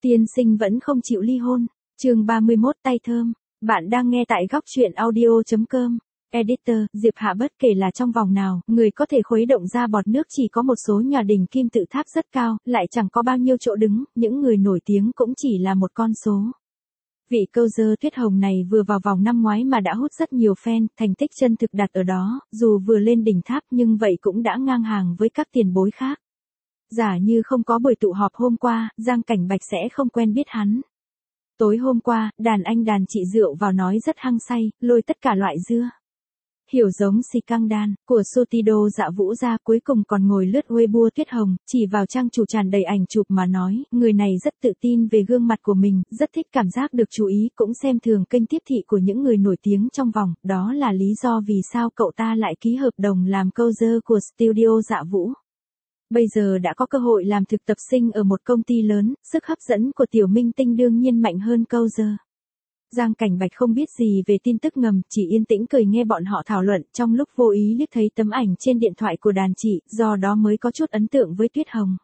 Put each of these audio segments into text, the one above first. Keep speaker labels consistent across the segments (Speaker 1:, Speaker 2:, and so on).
Speaker 1: Tiên sinh vẫn không chịu ly hôn. Chương 31 tay thơm. Bạn đang nghe tại góc truyện audio.com. Editor, Diệp Hạ bất kể là trong vòng nào, người có thể khuấy động ra bọt nước chỉ có một số nhà đình kim tự tháp rất cao, lại chẳng có bao nhiêu chỗ đứng, những người nổi tiếng cũng chỉ là một con số. Vị câu dơ Tuyết Hồng này vừa vào vòng năm ngoái mà đã hút rất nhiều fan, thành tích chân thực đặt ở đó, dù vừa lên đỉnh tháp nhưng vậy cũng đã ngang hàng với các tiền bối khác. Giả như không có buổi tụ họp hôm qua, Giang Cảnh Bạch sẽ không quen biết hắn. Tối hôm qua, đàn anh đàn chị rượu vào nói rất hăng say, lôi tất cả loại dưa. Hiểu giống si căng đan, của Sotido Dạ Vũ ra cuối cùng còn ngồi lướt Weibo Tuyết Hồng, chỉ vào trang chủ tràn đầy ảnh chụp mà nói, người này rất tự tin về gương mặt của mình, rất thích cảm giác được chú ý, cũng xem thường kênh tiếp thị của những người nổi tiếng trong vòng, đó là lý do vì sao cậu ta lại ký hợp đồng làm cover của Studio Dạ Vũ. Bây giờ đã có cơ hội làm thực tập sinh ở một công ty lớn, sức hấp dẫn của tiểu minh tinh đương nhiên mạnh hơn cover. Giang Cảnh Bạch không biết gì về tin tức ngầm, chỉ yên tĩnh cười nghe bọn họ thảo luận, trong lúc vô ý liếc thấy tấm ảnh trên điện thoại của đàn chị, do đó mới có chút ấn tượng với Tuyết Hồng.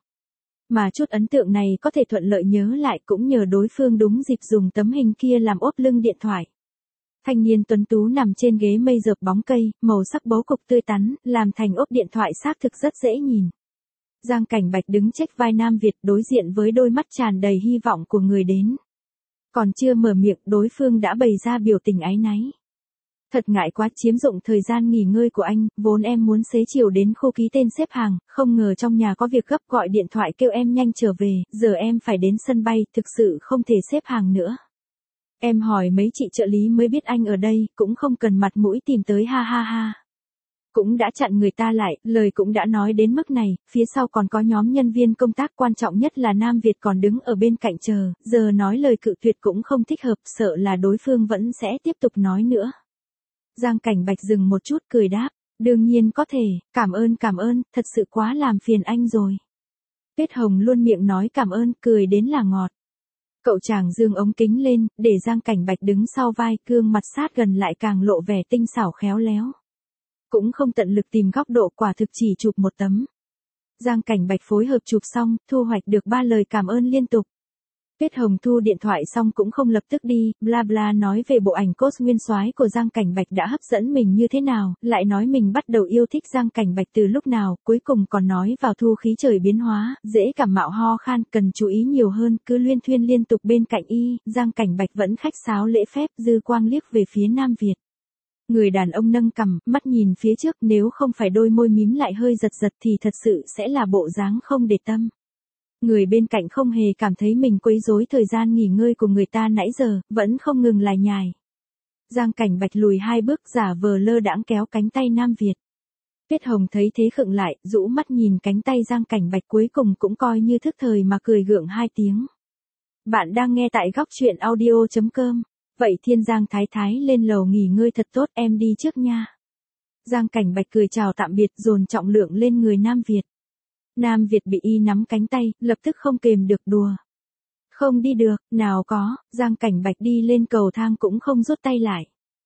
Speaker 1: Mà chút ấn tượng này có thể thuận lợi nhớ lại cũng nhờ đối phương đúng dịp dùng tấm hình kia làm ốp lưng điện thoại. Thanh niên tuấn tú nằm trên ghế mây rợp bóng cây, màu sắc bố cục tươi tắn, làm thành ốp điện thoại xác thực rất dễ nhìn. Giang Cảnh Bạch đứng chếch vai Nam Việt đối diện với đôi mắt tràn đầy hy vọng của người đến. Còn chưa mở miệng đối phương đã bày ra biểu tình áy náy. Thật ngại quá chiếm dụng thời gian nghỉ ngơi của anh, vốn em muốn xế chiều đến khu ký tên xếp hàng, không ngờ trong nhà có việc gấp gọi điện thoại kêu em nhanh trở về, giờ em phải đến sân bay, thực sự không thể xếp hàng nữa. Em hỏi mấy chị trợ lý mới biết anh ở đây, cũng không cần mặt mũi tìm tới ha ha ha. Cũng đã chặn người ta lại, lời cũng đã nói đến mức này, phía sau còn có nhóm nhân viên công tác quan trọng nhất là Nam Việt còn đứng ở bên cạnh chờ, giờ nói lời cự tuyệt cũng không thích hợp, sợ là đối phương vẫn sẽ tiếp tục nói nữa. Giang Cảnh Bạch dừng một chút cười đáp, đương nhiên có thể, cảm ơn, thật sự quá làm phiền anh rồi. Tuyết Hồng luôn miệng nói cảm ơn, cười đến là ngọt. Cậu chàng dương ống kính lên, để Giang Cảnh Bạch đứng sau vai, gương mặt sát gần lại càng lộ vẻ tinh xảo khéo léo. Cũng không tận lực tìm góc độ, quả thực chỉ chụp một tấm. Giang Cảnh Bạch phối hợp chụp xong, thu hoạch được 3 lời cảm ơn liên tục. Tuyết Hồng thu điện thoại xong cũng không lập tức đi, bla bla nói về bộ ảnh cốt nguyên soái của Giang Cảnh Bạch đã hấp dẫn mình như thế nào, lại nói mình bắt đầu yêu thích Giang Cảnh Bạch từ lúc nào, cuối cùng còn nói vào thu khí trời biến hóa, dễ cảm mạo ho khan, cần chú ý nhiều hơn, cứ luyên thuyên liên tục bên cạnh y, Giang Cảnh Bạch vẫn khách sáo lễ phép, dư quang liếc về phía Nam Việt. Người đàn ông nâng cằm, mắt nhìn phía trước, nếu không phải đôi môi mím lại hơi giật giật thì thật sự sẽ là bộ dáng không để tâm. Người bên cạnh không hề cảm thấy mình quấy rối thời gian nghỉ ngơi của người ta nãy giờ, vẫn không ngừng lải nhải. Giang Cảnh Bạch lùi 2 bước giả vờ lơ đãng kéo cánh tay Nam Việt. Tuyết Hồng thấy thế khựng lại, rũ mắt nhìn cánh tay Giang Cảnh Bạch cuối cùng cũng coi như thức thời mà cười gượng 2 tiếng. Bạn đang nghe tại góc truyện audio.com. Vậy Thiên Giang Thái Thái lên lầu nghỉ ngơi thật tốt, em đi trước nha. Giang Cảnh Bạch cười chào tạm biệt dồn trọng lượng lên người Nam Việt. Nam Việt bị y nắm cánh tay, lập tức không kềm được đùa. Không đi được, nào có, Giang Cảnh Bạch đi lên cầu thang cũng không rút tay lại.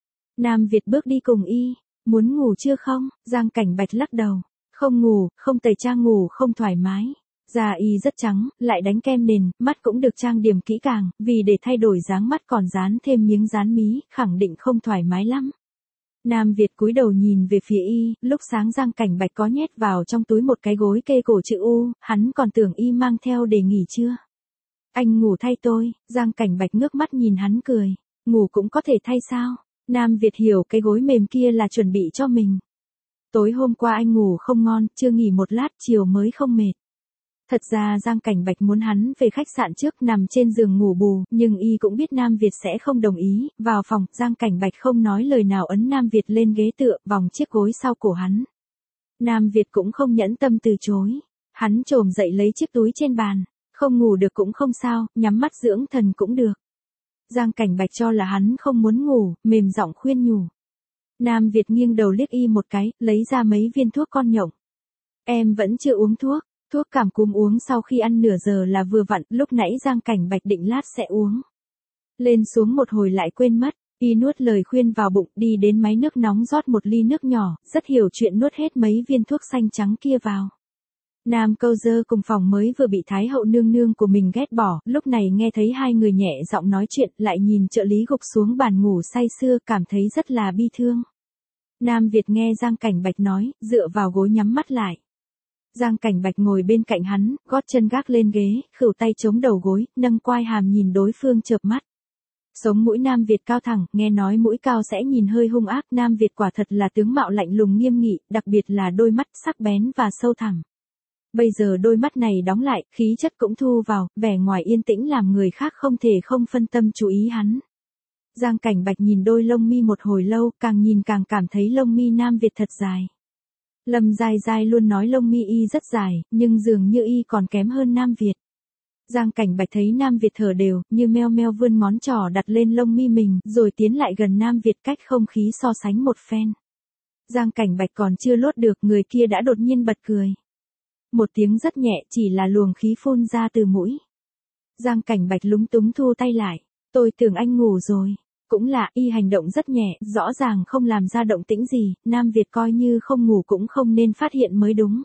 Speaker 1: Nam Việt bước đi cùng y, muốn ngủ chưa không? Giang Cảnh Bạch lắc đầu, không ngủ, không tẩy trang ngủ không thoải mái. Da y rất trắng, lại đánh kem nền, mắt cũng được trang điểm kỹ càng, vì để thay đổi dáng mắt còn dán thêm miếng dán mí, khẳng định không thoải mái lắm. Nam Việt cúi đầu nhìn về phía y, lúc sáng Giang Cảnh Bạch có nhét vào trong túi một cái gối kê cổ chữ U, hắn còn tưởng y mang theo để nghỉ chưa. Anh ngủ thay tôi, Giang Cảnh Bạch ngước mắt nhìn hắn cười, ngủ cũng có thể thay sao? Nam Việt hiểu cái gối mềm kia là chuẩn bị cho mình. Tối hôm qua anh ngủ không ngon, chưa nghỉ một lát chiều mới không mệt. Thật ra Giang Cảnh Bạch muốn hắn về khách sạn trước nằm trên giường ngủ bù, nhưng y cũng biết Nam Việt sẽ không đồng ý, vào phòng, Giang Cảnh Bạch không nói lời nào ấn Nam Việt lên ghế tựa, vòng chiếc gối sau cổ hắn. Nam Việt cũng không nhẫn tâm từ chối, hắn chồm dậy lấy chiếc túi trên bàn, không ngủ được cũng không sao, nhắm mắt dưỡng thần cũng được. Giang Cảnh Bạch cho là hắn không muốn ngủ, mềm giọng khuyên nhủ. Nam Việt nghiêng đầu liếc y một cái, lấy ra mấy viên thuốc con nhộng. Em vẫn chưa uống thuốc. Thuốc cảm cúm uống sau khi ăn nửa giờ là vừa vặn, lúc nãy Giang Cảnh Bạch định lát sẽ uống. Lên xuống một hồi lại quên mất, y nuốt lời khuyên vào bụng, đi đến máy nước nóng rót một ly nước nhỏ, rất hiểu chuyện nuốt hết mấy viên thuốc xanh trắng kia vào. Nam Câu Dơ cùng phòng mới vừa bị Thái hậu nương nương của mình ghét bỏ, lúc này nghe thấy hai người nhẹ giọng nói chuyện, lại nhìn trợ lý gục xuống bàn ngủ say sưa, cảm thấy rất là bi thương. Nam Việt nghe Giang Cảnh Bạch nói, dựa vào gối nhắm mắt lại. Giang Cảnh Bạch ngồi bên cạnh hắn, gót chân gác lên ghế, khửu tay chống đầu gối, nâng quai hàm nhìn đối phương chợp mắt. Sống mũi Nam Việt cao thẳng, nghe nói mũi cao sẽ nhìn hơi hung ác, Nam Việt quả thật là tướng mạo lạnh lùng nghiêm nghị, đặc biệt là đôi mắt sắc bén và sâu thẳm. Bây giờ đôi mắt này đóng lại, khí chất cũng thu vào, vẻ ngoài yên tĩnh làm người khác không thể không phân tâm chú ý hắn. Giang Cảnh Bạch nhìn đôi lông mi một hồi lâu, càng nhìn càng cảm thấy lông mi Nam Việt thật dài. Lâm Giai Giai luôn nói lông mi y rất dài, nhưng dường như y còn kém hơn Nam Việt. Giang Cảnh Bạch thấy Nam Việt thở đều, như meo meo vươn ngón trỏ đặt lên lông mi mình, rồi tiến lại gần Nam Việt cách không khí so sánh một phen. Giang Cảnh Bạch còn chưa lốt được, người kia đã đột nhiên bật cười. Một tiếng rất nhẹ, chỉ là luồng khí phun ra từ mũi. Giang Cảnh Bạch lúng túng thu tay lại. Tôi tưởng anh ngủ rồi. Cũng lạ, y hành động rất nhẹ, rõ ràng không làm ra động tĩnh gì, Nam Việt coi như không ngủ cũng không nên phát hiện mới đúng.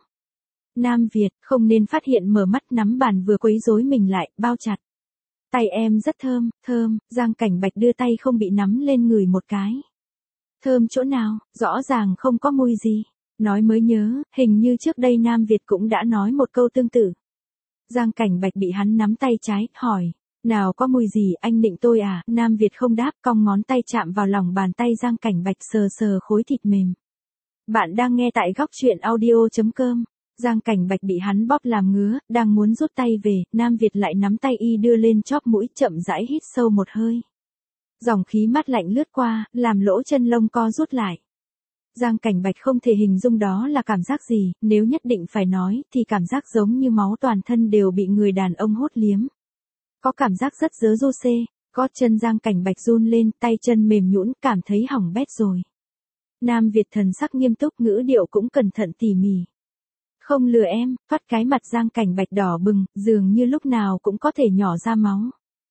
Speaker 1: Nam Việt, không nên phát hiện, mở mắt nắm bàn vừa quấy rối mình lại, bao chặt. Tay em rất thơm, thơm, Giang Cảnh Bạch đưa tay không bị nắm lên người một cái. Thơm chỗ nào, rõ ràng không có mùi gì. Nói mới nhớ, hình như trước đây Nam Việt cũng đã nói một câu tương tự. Giang Cảnh Bạch bị hắn nắm tay trái, hỏi. Nào có mùi gì, anh định tôi à? Nam Việt không đáp, cong ngón tay chạm vào lòng bàn tay Giang Cảnh Bạch, sờ sờ khối thịt mềm. Bạn đang nghe tại góc truyện audio.com. Giang Cảnh Bạch bị hắn bóp làm ngứa, đang muốn rút tay về, Nam Việt lại nắm tay y đưa lên chóp mũi, chậm rãi hít sâu một hơi. Dòng khí mát lạnh lướt qua, làm lỗ chân lông co rút lại. Giang Cảnh Bạch không thể hình dung đó là cảm giác gì, nếu nhất định phải nói, thì cảm giác giống như máu toàn thân đều bị người đàn ông hút liếm. Có cảm giác rất dớ dô xê, gót chân Giang Cảnh Bạch run lên, tay chân mềm nhũn, cảm thấy hỏng bét rồi. Nam Việt thần sắc nghiêm túc, ngữ điệu cũng cẩn thận tỉ mỉ. Không lừa em, phát cái mặt Giang Cảnh Bạch đỏ bừng, dường như lúc nào cũng có thể nhỏ ra máu.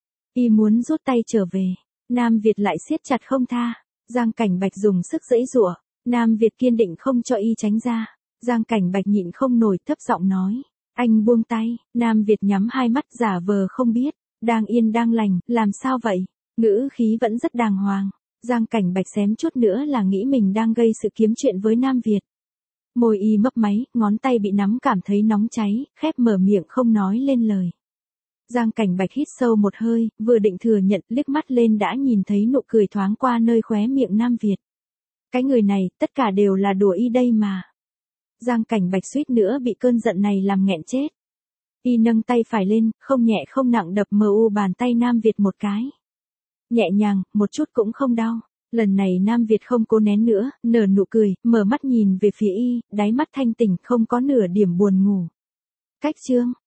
Speaker 1: Y muốn rút tay trở về, Nam Việt lại siết chặt không tha. Giang Cảnh Bạch dùng sức giãy giụa, Nam Việt kiên định không cho y tránh ra. Giang Cảnh Bạch nhịn không nổi, thấp giọng nói. Anh buông tay, Nam Việt nhắm hai mắt giả vờ không biết. Đang yên đang lành, làm sao vậy? Ngữ khí vẫn rất đàng hoàng. Giang Cảnh Bạch xém chút nữa là nghĩ mình đang gây sự kiếm chuyện với Nam Việt. Môi y mấp máy, ngón tay bị nắm cảm thấy nóng cháy, khép mở miệng không nói lên lời. Giang Cảnh Bạch hít sâu một hơi, vừa định thừa nhận, liếc mắt lên đã nhìn thấy nụ cười thoáng qua nơi khóe miệng Nam Việt. Cái người này, tất cả đều là đùa y đây mà. Giang Cảnh Bạch suýt nữa bị cơn giận này làm nghẹn chết. Y nâng tay phải lên, không nhẹ không nặng đập mu bàn tay Nam Việt một cái. Nhẹ nhàng, một chút cũng không đau. Lần này Nam Việt không cố nén nữa, nở nụ cười, mở mắt nhìn về phía y, đáy mắt thanh tỉnh, không có nửa điểm buồn ngủ. Cách chương.